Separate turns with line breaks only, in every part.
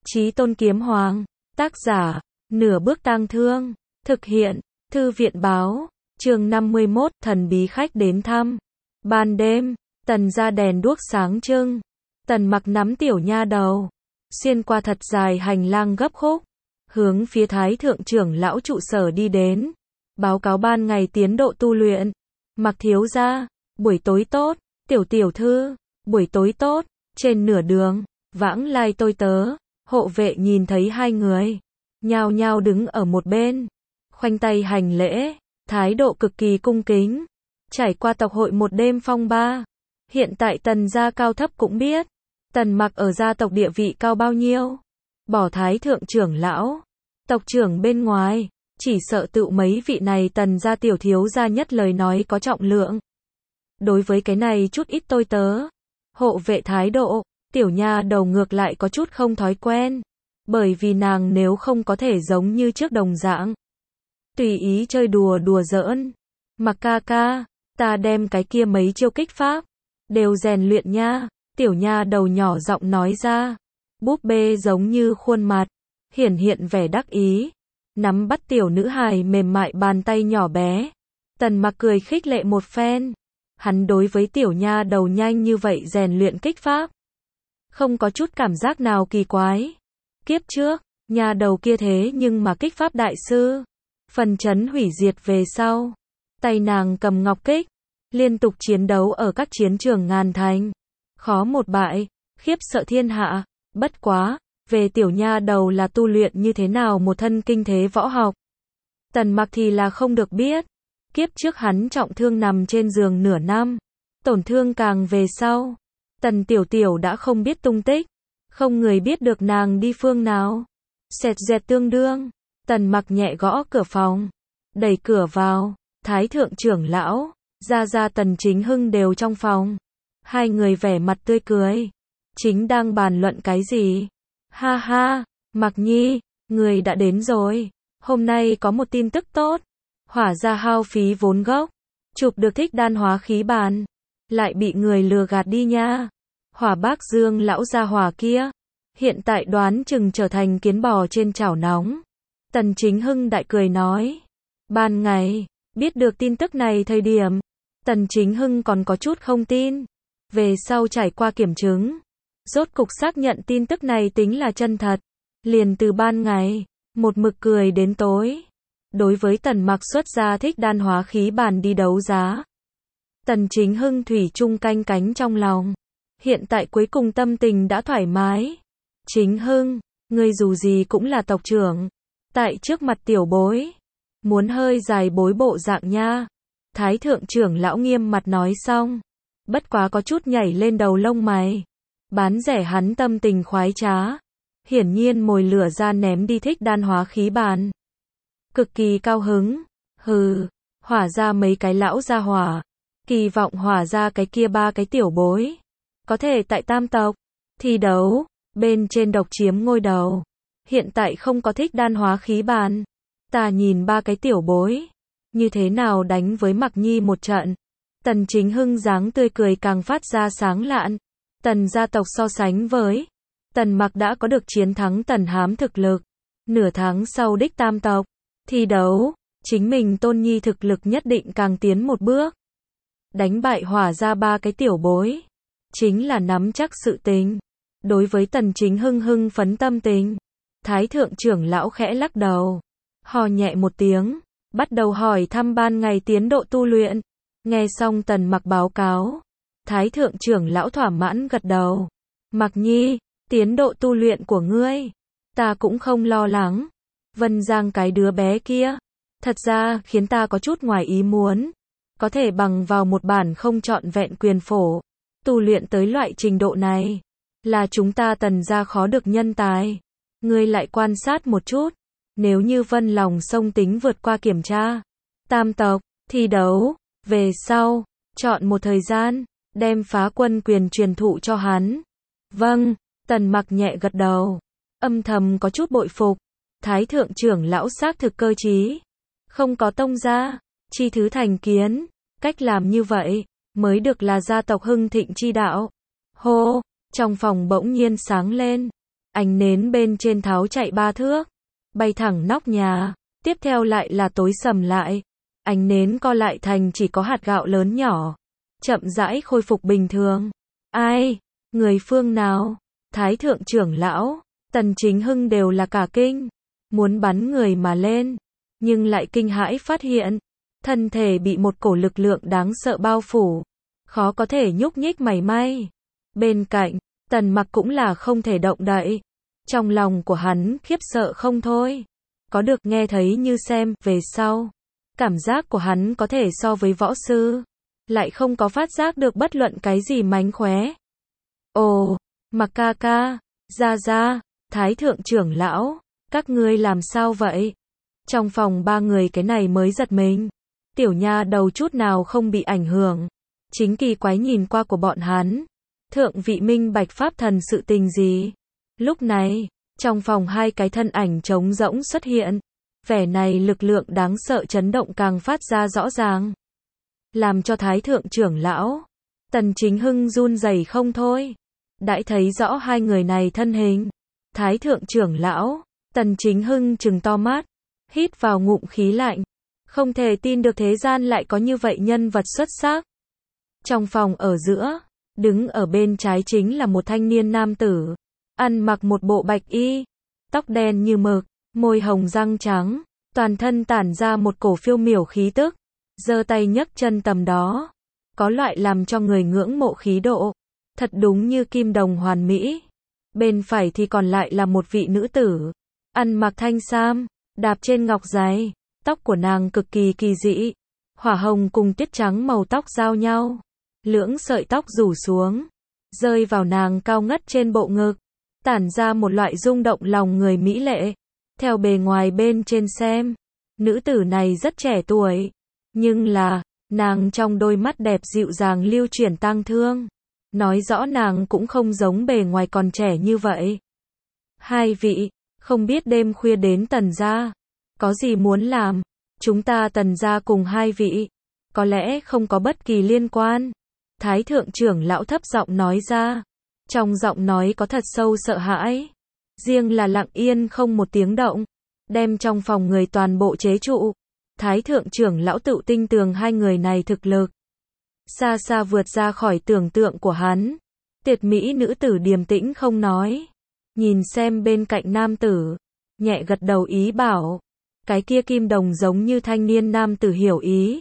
Chí Tôn Kiếm Hoàng, tác giả, Nửa Bước Tang Thương, thực hiện, Thư viện Báo, chương 51, thần bí khách đến thăm. Ban đêm, Tần ra đèn đuốc sáng trưng, Tần Mặc nắm tiểu nha đầu, xuyên qua thật dài hành lang gấp khúc, hướng phía Thái thượng trưởng lão trụ sở đi đến, báo cáo ban ngày tiến độ tu luyện. Mặc thiếu gia, buổi tối tốt, tiểu tiểu thư, buổi tối tốt. Trên nửa đường, vãng lai tôi tớ, hộ vệ nhìn thấy hai người, nhao nhao đứng ở một bên, khoanh tay hành lễ, thái độ cực kỳ cung kính. Trải qua tộc hội một đêm phong ba, hiện tại Tần gia cao thấp cũng biết, Tần Mặc ở gia tộc địa vị cao bao nhiêu. Bỏ Thái thượng trưởng lão, tộc trưởng bên ngoài, chỉ sợ tựu mấy vị này Tần gia tiểu thiếu gia nhất lời nói có trọng lượng. Đối với cái này chút ít tôi tớ, hộ vệ thái độ, tiểu nha đầu ngược lại có chút không thói quen, bởi vì nàng nếu không có thể giống như trước đồng dạng, tùy ý chơi đùa đùa giỡn. Mặc ca ca, ta đem cái kia mấy chiêu kích pháp đều rèn luyện nha. Tiểu nha đầu nhỏ giọng nói ra, búp bê giống như khuôn mặt, hiển hiện vẻ đắc ý, nắm bắt tiểu nữ hài mềm mại bàn tay nhỏ bé. Tần Mặc cười khích lệ một phen, hắn đối với tiểu nha đầu nhanh như vậy rèn luyện kích pháp, không có chút cảm giác nào kỳ quái. Kiếp trước, nha đầu kia thế nhưng mà kích pháp đại sư, phần chấn hủy diệt về sau, tay nàng cầm ngọc kích, liên tục chiến đấu ở các chiến trường ngàn thành, khó một bại, khiếp sợ thiên hạ. Bất quá, về tiểu nha đầu là tu luyện như thế nào một thân kinh thế võ học, Tần Mặc thì là không được biết. Kiếp trước hắn trọng thương nằm trên giường nửa năm, tổn thương càng về sau, Tần tiểu tiểu đã không biết tung tích, không người biết được nàng đi phương nào. Xẹt dẹt tương đương, Tần Mặc nhẹ gõ cửa phòng, đẩy cửa vào, Thái thượng trưởng lão, gia Tần Chính Hưng đều trong phòng. Hai người vẻ mặt tươi cười, chính đang bàn luận cái gì. Ha ha, Mặc nhi, người đã đến rồi, hôm nay có một tin tức tốt. Hỏa gia hao phí vốn gốc, chụp được thích đan hóa khí bàn, lại bị người lừa gạt đi nha. Hỏa Bác Dương lão gia hỏa kia, hiện tại đoán chừng trở thành kiến bò trên chảo nóng. Tần Chính Hưng đại cười nói, ban ngày, biết được tin tức này thời điểm, Tần Chính Hưng còn có chút không tin. Về sau trải qua kiểm chứng, rốt cục xác nhận tin tức này tính là chân thật. Liền từ ban ngày, một mực cười đến tối. Đối với Tần Mặc xuất ra thích đan hóa khí bàn đi đấu giá, Tần Chính Hưng thủy chung canh cánh trong lòng. Hiện tại cuối cùng tâm tình đã thoải mái. Chính Hưng, ngươi dù gì cũng là tộc trưởng, tại trước mặt tiểu bối, muốn hơi dài bối bộ dạng nha. Thái thượng trưởng lão nghiêm mặt nói xong, bất quá có chút nhảy lên đầu lông mày. Bán rẻ hắn tâm tình khoái trá, hiển nhiên mồi lửa ra ném đi thích đan hóa khí bàn, cực kỳ cao hứng. Hừ, hỏa ra mấy cái lão gia hỏa, kỳ vọng hỏa ra cái kia ba cái tiểu bối có thể tại tam tộc thi đấu bên trên độc chiếm ngôi đầu. Hiện tại không có thích đan hóa khí bàn, ta nhìn ba cái tiểu bối như thế nào đánh với Mặc nhi một trận. Tần Chính Hưng dáng tươi cười càng phát ra sáng lạn. Tần gia tộc so sánh với Tần Mặc đã có được chiến thắng Tần Hám thực lực. Nửa tháng sau đích tam tộc thi đấu, chính mình tôn nhi thực lực nhất định càng tiến một bước. Đánh bại hỏa ra ba cái tiểu bối, chính là nắm chắc sự tình. Đối với Tần Chính Hưng hưng phấn tâm tình, Thái thượng trưởng lão khẽ lắc đầu, hò nhẹ một tiếng, bắt đầu hỏi thăm ban ngày tiến độ tu luyện. Nghe xong Tần Mặc báo cáo, Thái thượng trưởng lão thỏa mãn gật đầu. Mặc nhi, tiến độ tu luyện của ngươi, ta cũng không lo lắng. Vân Giang cái đứa bé kia, thật ra khiến ta có chút ngoài ý muốn, có thể bằng vào một bản không trọn vẹn quyền phổ, tu luyện tới loại trình độ này, là chúng ta Tần gia khó được nhân tài. Ngươi lại quan sát một chút, nếu như Vân Lòng Sông tính vượt qua kiểm tra tam tộc thi đấu về sau, chọn một thời gian, đem phá quân quyền truyền thụ cho hắn. Vâng, Tần Mặc nhẹ gật đầu, âm thầm có chút bội phục. Thái thượng trưởng lão xác thực cơ trí, không có tông gia chi thứ thành kiến, cách làm như vậy mới được là gia tộc hưng thịnh chi đạo. Hô, trong phòng bỗng nhiên sáng lên, ánh nến bên trên tháo chạy 3 thước, bay thẳng nóc nhà, tiếp theo lại là tối sầm lại, ánh nến co lại thành chỉ có hạt gạo lớn nhỏ, chậm rãi khôi phục bình thường. Ai? Người phương nào? Thái thượng trưởng lão, Tần Chính Hưng đều là cả kinh, muốn bắn người mà lên, nhưng lại kinh hãi phát hiện, thân thể bị một cổ lực lượng đáng sợ bao phủ, khó có thể nhúc nhích mảy may. Bên cạnh, Tần Mặc cũng là không thể động đậy. Trong lòng của hắn khiếp sợ không thôi. Có được nghe thấy như xem, về sau. Cảm giác của hắn có thể so với võ sư. Lại không có phát giác được bất luận cái gì mánh khóe. Ồ, Mặc ca ca, ra, Thái thượng trưởng lão, các ngươi làm sao vậy? Trong phòng 3 người cái này mới giật mình. Tiểu nha đầu chút nào không bị ảnh hưởng. Chính kỳ quái nhìn qua của bọn hắn. Thượng vị minh bạch pháp thần sự tình gì? Lúc này, trong phòng 2 cái thân ảnh trống rỗng xuất hiện. Vẻ này lực lượng đáng sợ chấn động càng phát ra rõ ràng. Làm cho Thái thượng trưởng lão, Tần Chính Hưng run rẩy không thôi. Đãi thấy rõ 2 người này thân hình. Thái thượng trưởng lão, Tần Chính Hưng trừng to mắt, hít vào ngụm khí lạnh. Không thể tin được thế gian lại có như vậy nhân vật xuất sắc. Trong phòng ở giữa, đứng ở bên trái chính là một thanh niên nam tử, ăn mặc một bộ bạch y, tóc đen như mực, môi hồng răng trắng, toàn thân tản ra một cổ phiêu miểu khí tức, giơ tay nhấc chân tầm đó, có loại làm cho người ngưỡng mộ khí độ, thật đúng như kim đồng hoàn mỹ. Bên phải thì còn lại là một vị nữ tử, ăn mặc thanh sam, đạp trên ngọc giày, tóc của nàng cực kỳ kỳ dị, hỏa hồng cùng tiết trắng màu tóc giao nhau, lưỡng sợi tóc rủ xuống, rơi vào nàng cao ngất trên bộ ngực, tản ra một loại rung động lòng người mỹ lệ. Theo bề ngoài bên trên xem, nữ tử này rất trẻ tuổi, nhưng là, nàng trong đôi mắt đẹp dịu dàng lưu chuyển tang thương, nói rõ nàng cũng không giống bề ngoài còn trẻ như vậy. 2 vị, không biết đêm khuya đến Tần gia, có gì muốn làm? Chúng ta Tần gia cùng 2 vị, có lẽ không có bất kỳ liên quan. Thái thượng trưởng lão thấp giọng nói ra, trong giọng nói có thật sâu sợ hãi, riêng là lặng yên không một tiếng động, đem trong phòng người toàn bộ chế trụ. Thái thượng trưởng lão tự tin tường 2 người này thực lực xa xa vượt ra khỏi tưởng tượng của hắn. Tuyệt mỹ nữ tử điềm tĩnh không nói, nhìn xem bên cạnh nam tử, nhẹ gật đầu ý bảo. Cái kia kim đồng giống như thanh niên nam tử hiểu ý,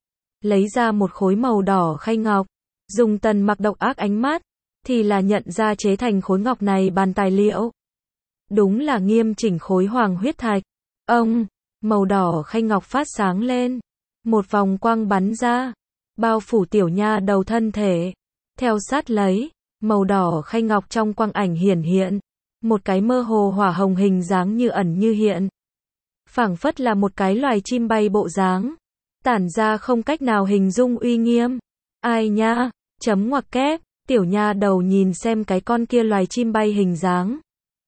lấy ra một khối màu đỏ khay ngọc, dùng Tần Mặc độc ác ánh mắt, thì là nhận ra chế thành khối ngọc này bàn tài liệu. Đúng là nghiêm chỉnh khối hoàng huyết thạch. Ông, màu đỏ khay ngọc phát sáng lên, một vòng quang bắn ra, bao phủ tiểu nha đầu thân thể. Theo sát lấy, màu đỏ khay ngọc trong quang ảnh hiển hiện, một cái mơ hồ hỏa hồng hình dáng như ẩn như hiện. Phảng phất là một cái loài chim bay bộ dáng, tản ra không cách nào hình dung uy nghiêm. Ai nha, chấm ngoặc kép, tiểu nha đầu nhìn xem cái con kia loài chim bay hình dáng,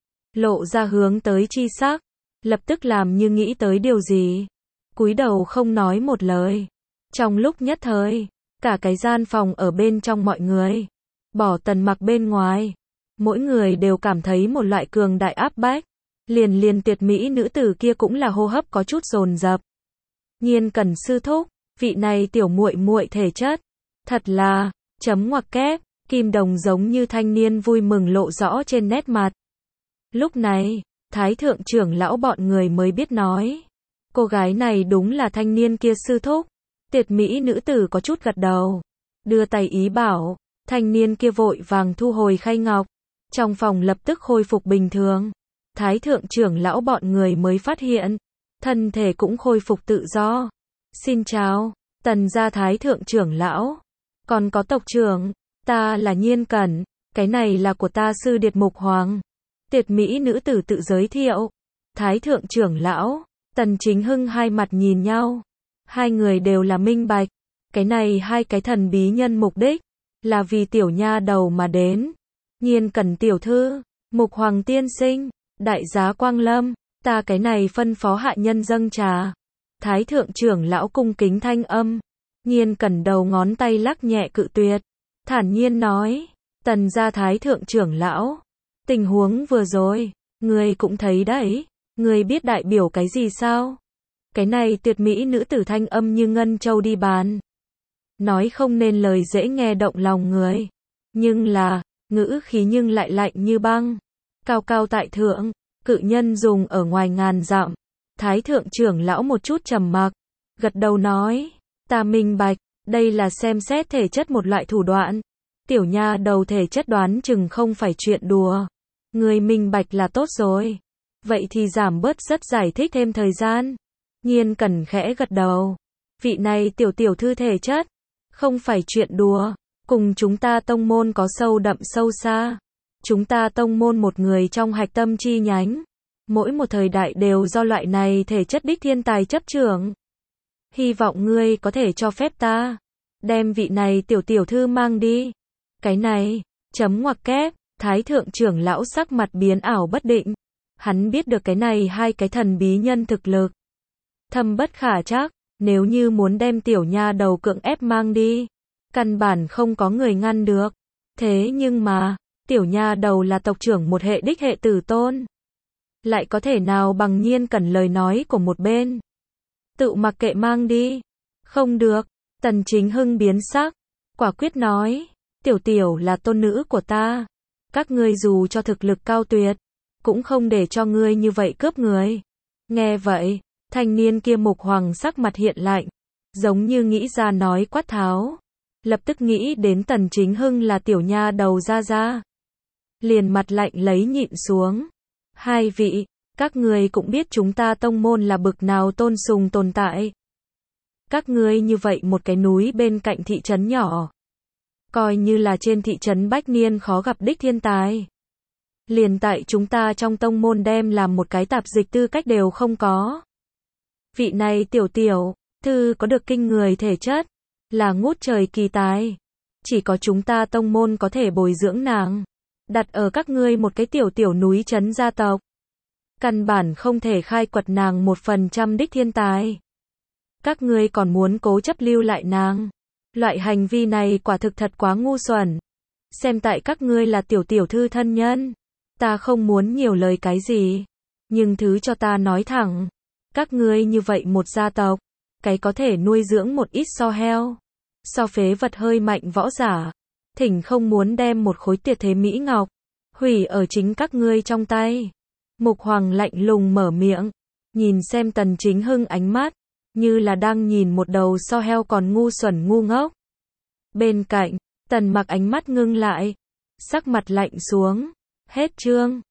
lộ ra hướng tới chi sắc, lập tức làm như nghĩ tới điều gì, cúi đầu không nói một lời. Trong lúc nhất thời, cả cái gian phòng ở bên trong mọi người, bỏ Tần Mặc bên ngoài, mỗi người đều cảm thấy một loại cường đại áp bách. Liền tuyệt mỹ nữ tử kia cũng là hô hấp có chút dồn dập. Nhiên Cẩn sư thúc, vị này tiểu muội muội thể chất, thật là, chấm ngoặc kép, kim đồng giống như thanh niên vui mừng lộ rõ trên nét mặt. Lúc này, Thái thượng trưởng lão bọn người mới biết nói, cô gái này đúng là thanh niên kia sư thúc. Tuyệt mỹ nữ tử có chút gật đầu, đưa tay ý bảo, thanh niên kia vội vàng thu hồi khay ngọc, trong phòng lập tức khôi phục bình thường. Thái thượng trưởng lão bọn người mới phát hiện, thân thể cũng khôi phục tự do. Xin chào, Tần gia Thái thượng trưởng lão, còn có tộc trưởng, ta là Nhiên Cẩn, cái này là của ta sư Điệt Mục Hoàng. Tuyệt mỹ nữ tử tự giới thiệu. Thái thượng trưởng lão, Tần Chính Hưng hai mặt nhìn nhau, 2 người đều là minh bạch, cái này 2 cái thần bí nhân mục đích là vì tiểu nha đầu mà đến. Nhiên Cẩn tiểu thư, Mục Hoàng tiên sinh, đại giá quang lâm, ta cái này phân phó hạ nhân dâng trà. Thái thượng trưởng lão cung kính thanh âm, Nhiên Cẩn đầu ngón tay lắc nhẹ cự tuyệt, thản nhiên nói, Tần gia Thái thượng trưởng lão, Tình huống vừa rồi, ngươi cũng thấy đấy, ngươi biết đại biểu cái gì sao? Cái này tuyệt mỹ nữ tử thanh âm như ngân châu đi bàn. Nói không nên lời dễ nghe động lòng người. Nhưng là, ngữ khí nhưng lại lạnh như băng. Cao cao tại thượng, cự nhân dùng ở ngoài ngàn dặm. Thái thượng trưởng lão một chút trầm mặc, gật đầu nói, ta minh bạch, đây là xem xét thể chất một loại thủ đoạn. Tiểu nha đầu thể chất đoán chừng không phải chuyện đùa. Người minh bạch là tốt rồi. Vậy thì giảm bớt rất giải thích thêm thời gian. Nhiên Cẩn khẽ gật đầu. Vị này tiểu thư thể chất, không phải chuyện đùa. Cùng chúng ta tông môn có sâu đậm sâu xa. Chúng ta tông môn một người trong hạch tâm chi nhánh. Mỗi một thời đại đều do loại này thể chất đích thiên tài chấp trưởng. Hy vọng ngươi có thể cho phép ta đem vị này tiểu thư mang đi. Cái này, chấm ngoặc kép, Thái thượng trưởng lão sắc mặt biến ảo bất định. Hắn biết được cái này hai cái thần bí nhân thực lực thâm bất khả trắc, nếu như muốn đem tiểu nha đầu cưỡng ép mang đi, căn bản không có người ngăn được. Thế nhưng mà, tiểu nha đầu là tộc trưởng một hệ đích hệ tử tôn. Lại có thể nào bằng Nhiên Cẩn lời nói của một bên. Tự mặc kệ mang đi. Không được, Tần Chính Hưng biến sắc, quả quyết nói, tiểu là tôn nữ của ta. Các ngươi dù cho thực lực cao tuyệt, cũng không để cho ngươi như vậy cướp người. Nghe vậy, thanh niên kia Mục Hoàng sắc mặt hiện lạnh, giống như nghĩ ra nói quát tháo. Lập tức nghĩ đến Tần Chính Hưng là tiểu nha đầu ra. Liền mặt lạnh lấy nhịn xuống. Hai vị, các ngươi cũng biết chúng ta tông môn là bực nào tôn sùng tồn tại. Các ngươi như vậy một cái núi bên cạnh thị trấn nhỏ. Coi như là trên thị trấn Bách Niên khó gặp đích thiên tài. Liền tại chúng ta trong tông môn đem làm một cái tạp dịch tư cách đều không có. Vị này tiểu thư có được kinh người thể chất, là ngút trời kỳ tài. Chỉ có chúng ta tông môn có thể bồi dưỡng nàng. Đặt ở các ngươi một cái tiểu núi trấn gia tộc. Căn bản không thể khai quật nàng 1% đích thiên tài. Các ngươi còn muốn cố chấp lưu lại nàng. Loại hành vi này quả thực thật quá ngu xuẩn. Xem tại các ngươi là tiểu thư thân nhân. Ta không muốn nhiều lời cái gì. Nhưng thứ cho ta nói thẳng. Các ngươi như vậy một gia tộc. Cái có thể nuôi dưỡng một ít so heo. So phế vật hơi mạnh võ giả. Thỉnh không muốn đem một khối tuyệt thế mỹ ngọc. Hủy ở chính các ngươi trong tay. Mục Hoàng lạnh lùng mở miệng. Nhìn xem Tần Chính Hưng ánh mắt. Như là đang nhìn một đầu so heo còn ngu xuẩn ngu ngốc. Bên cạnh, Tần Mặc ánh mắt ngưng lại. Sắc mặt lạnh xuống. Hết chương.